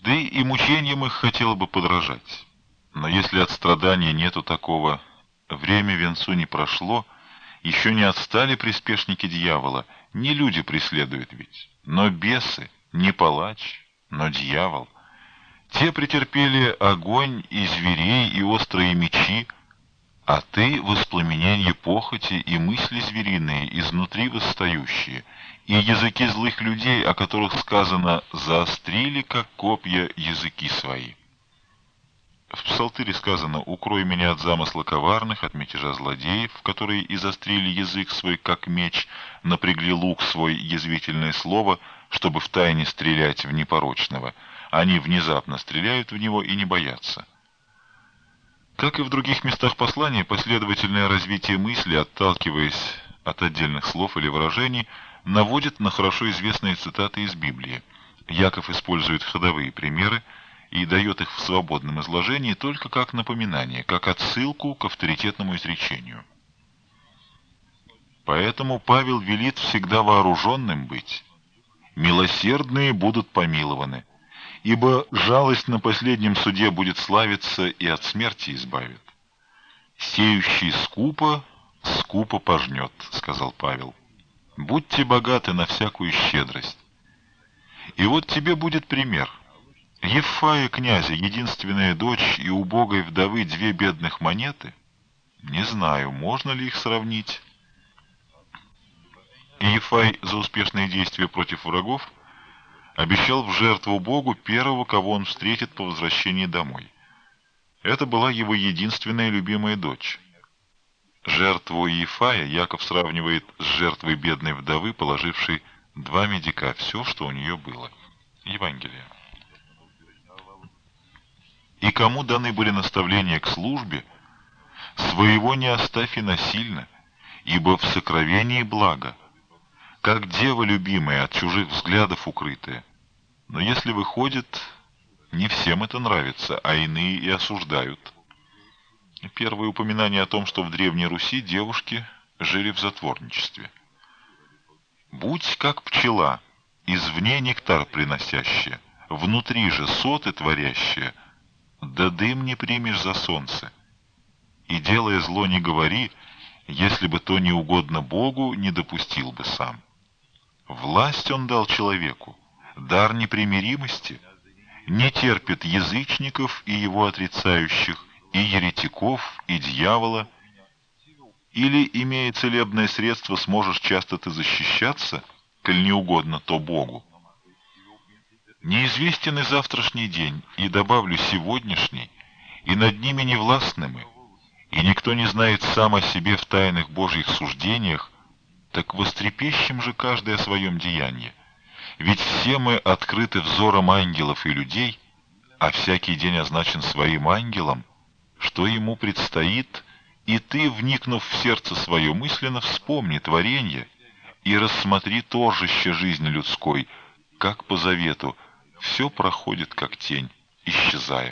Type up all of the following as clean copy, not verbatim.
Да и мучениям их хотела бы подражать. Но если от страдания нету такого, время венцу не прошло, еще не отстали приспешники дьявола, не люди преследуют ведь, но бесы, не палач, но дьявол. Те претерпели огонь и зверей, и острые мечи, а ты — воспламенение похоти и мысли звериные, изнутри восстающие, и языки злых людей, о которых сказано «заострили, как копья, языки свои». В Псалтыре сказано: «Укрой меня от замысла коварных, от мятежа злодеев, которые изострили язык свой, как меч, напрягли лук свой, язвительное слово, чтобы втайне стрелять в непорочного. Они внезапно стреляют в него и не боятся». Как и в других местах послания, последовательное развитие мысли, отталкиваясь от отдельных слов или выражений, наводит на хорошо известные цитаты из Библии. Яков использует ходовые примеры и дает их в свободном изложении только как напоминание, как отсылку к авторитетному изречению. Поэтому Павел велит всегда вооруженным быть. «Милосердные будут помилованы, ибо жалость на последнем суде будет славиться и от смерти избавит. Сеющий скупо, скупо пожнет», — сказал Павел. «Будьте богаты на всякую щедрость». И вот тебе будет пример. Еффая князя, единственная дочь, и убогой вдовы две бедных монеты? Не знаю, можно ли их сравнить. И Ефай за успешные действия против врагов обещал в жертву Богу первого, кого он встретит по возвращении домой. Это была его единственная любимая дочь. Жертву Ефая Яков сравнивает с жертвой бедной вдовы, положившей 2 медика, все, что у нее было. Евангелие. И кому даны были наставления к службе, своего не оставь и насильно, ибо в сокровении благо, как дева любимая, от чужих взглядов укрытая. Но если выходит, не всем это нравится, а иные и осуждают. Первое упоминание о том, что в Древней Руси девушки жили в затворничестве. «Будь как пчела, извне нектар приносящая, внутри же соты творящая, да дым не примешь за солнце. И, делая зло, не говори, если бы то не угодно Богу, не допустил бы сам. Власть он дал человеку, дар непримиримости, не терпит язычников и его отрицающих, и еретиков, и дьявола. Или, имея целебное средство, сможешь часто ты защищаться, коль не угодно то Богу. Неизвестен и завтрашний день, и добавлю сегодняшний, и над ними не властны мы, и никто не знает сам о себе в тайных Божьих суждениях, так вострепещем же каждый о своем деянии. Ведь все мы открыты взором ангелов и людей, а всякий день означен своим ангелом, что ему предстоит, и ты, вникнув в сердце свое, мысленно вспомни творенье и рассмотри торжище жизни людской, как по завету, все проходит как тень, исчезая.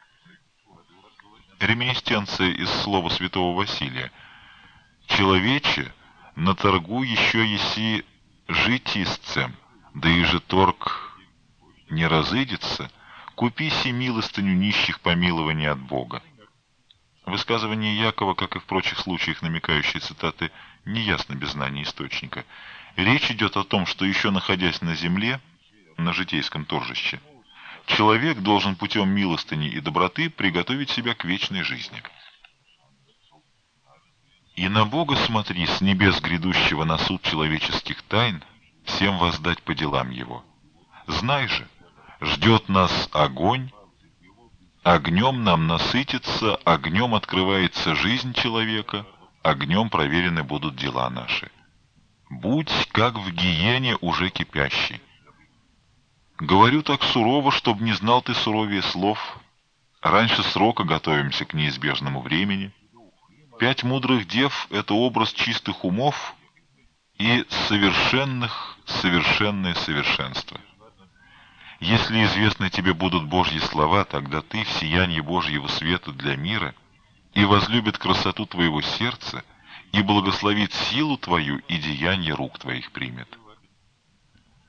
Реминисценция из слова святого Василия. «Человече, на торгу еще еси жить истцем, да и же торг не разыдется, купи си милостыню нищих помилования от Бога». Высказывание Якова, как и в прочих случаях намекающие цитаты, неясно без знания источника. Речь идет о том, что еще находясь на земле, на житейском торжище, человек должен путем милостыни и доброты приготовить себя к вечной жизни. «И на Бога смотри, с небес грядущего на суд человеческих тайн, всем воздать по делам его. Знай же, ждет нас огонь, огнем нам насытиться, огнем открывается жизнь человека, огнем проверены будут дела наши. Будь как в гиене уже кипящей». Говорю так сурово, чтоб не знал ты суровее слов. Раньше срока готовимся к неизбежному времени. 5 мудрых дев — это образ чистых умов и совершенных, совершенное совершенство. Если известны тебе будут Божьи слова, тогда ты в сиянии Божьего света для мира и возлюбит красоту твоего сердца, и благословит силу твою, и деяния рук твоих примет.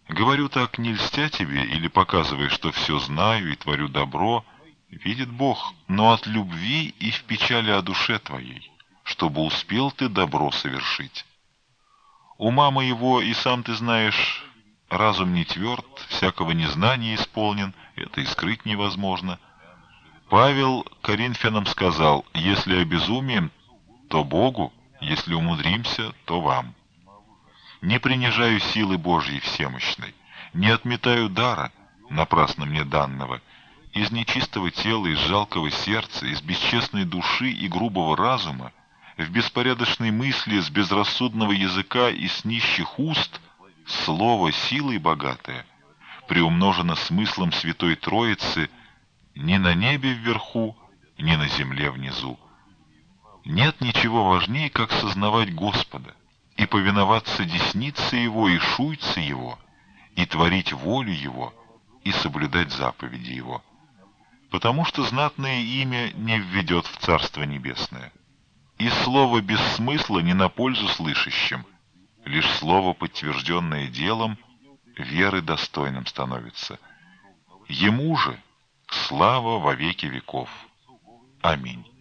Говорю так, не льстя тебе или показывая, что все знаю и творю добро, видит Бог, но от любви и в печали о душе твоей, чтобы успел ты добро совершить. Ума моего, и сам ты знаешь, разум не тверд, всякого незнания исполнен, это и скрыть невозможно. Павел Коринфянам сказал: если обезумеем, то Богу, если умудримся, то вам. Не принижаю силы Божьей всемощной, не отметаю дара, напрасно мне данного. Из нечистого тела, из жалкого сердца, из бесчестной души и грубого разума, в беспорядочной мысли, с безрассудного языка и с нищих уст, слово силой богатое, приумножено смыслом Святой Троицы, ни на небе вверху, ни на земле внизу. Нет ничего важнее, как сознавать Господа, и повиноваться деснице Его и шуйце Его, и творить волю Его, и соблюдать заповеди Его. Потому что знатное имя не введет в Царство Небесное. И слово без смысла не на пользу слышащим, лишь слово, подтвержденное делом, веры достойным становится. Ему же слава во веки веков. Аминь.